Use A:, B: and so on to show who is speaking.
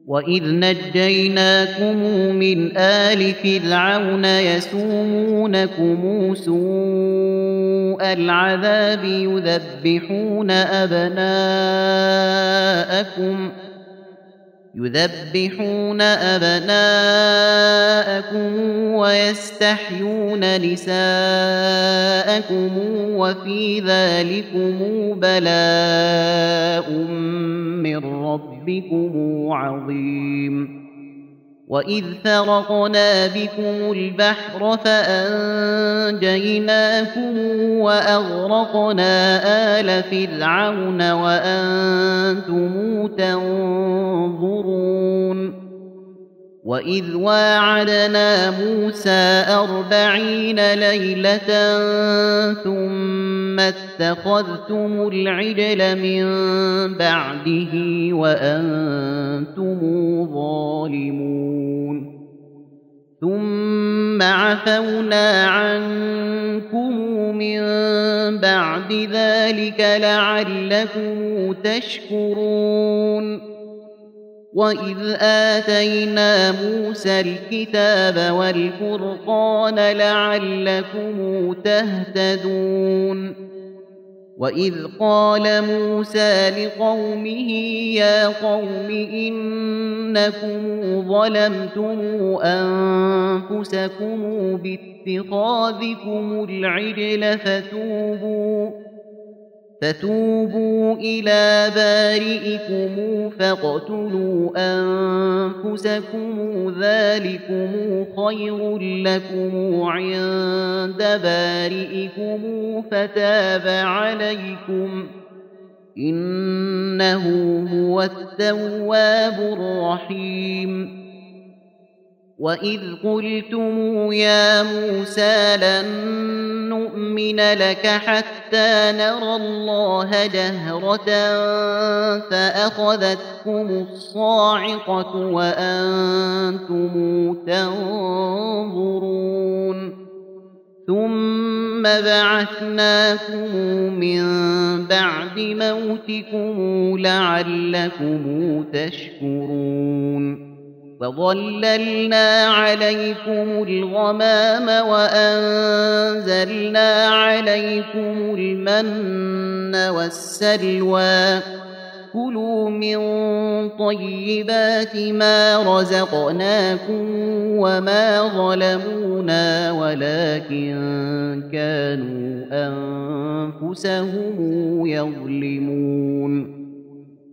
A: وإذ نجيناكم من آل فرعون يسومونكم سوء العذاب يذبحون أبناءكم ويستحيون نساءكم وفي ذلكم بلاء من ربكم عظيم وإذ فرقنا بكم البحر فأنجيناكم وأغرقنا آل فرعون وأنتم تنظرون وإذ واعدنا موسى 40 ليلة ثم اتخذتم العجل من بعده وأنتم ظالمون ثم عفونا عنكم من بعد ذلك لعلكم تشكرون وإذ آتينا موسى الكتاب والفرقان لعلكم تهتدون وإذ قال موسى لقومه يا قوم إنكم ظلمتم أنفسكم باتخاذكم العجل فتوبوا إلى بارئكم فاقتلوا أنفسكم ذلكم خير لكم عند بارئكم فتاب عليكم إنه هو التواب الرحيم وإذ قلتم يا موسى لن نؤمن لك حتى نرى الله جهرة فأخذتكم الصاعقة وأنتم تنظرون ثم بعثناكم من بعد موتكم لعلكم تشكرون وظللنا عليكم الغمام وأنزلنا عليكم المن والسلوى كلوا من طيبات ما رزقناكم وما ظلمونا ولكن كانوا أنفسهم يظلمون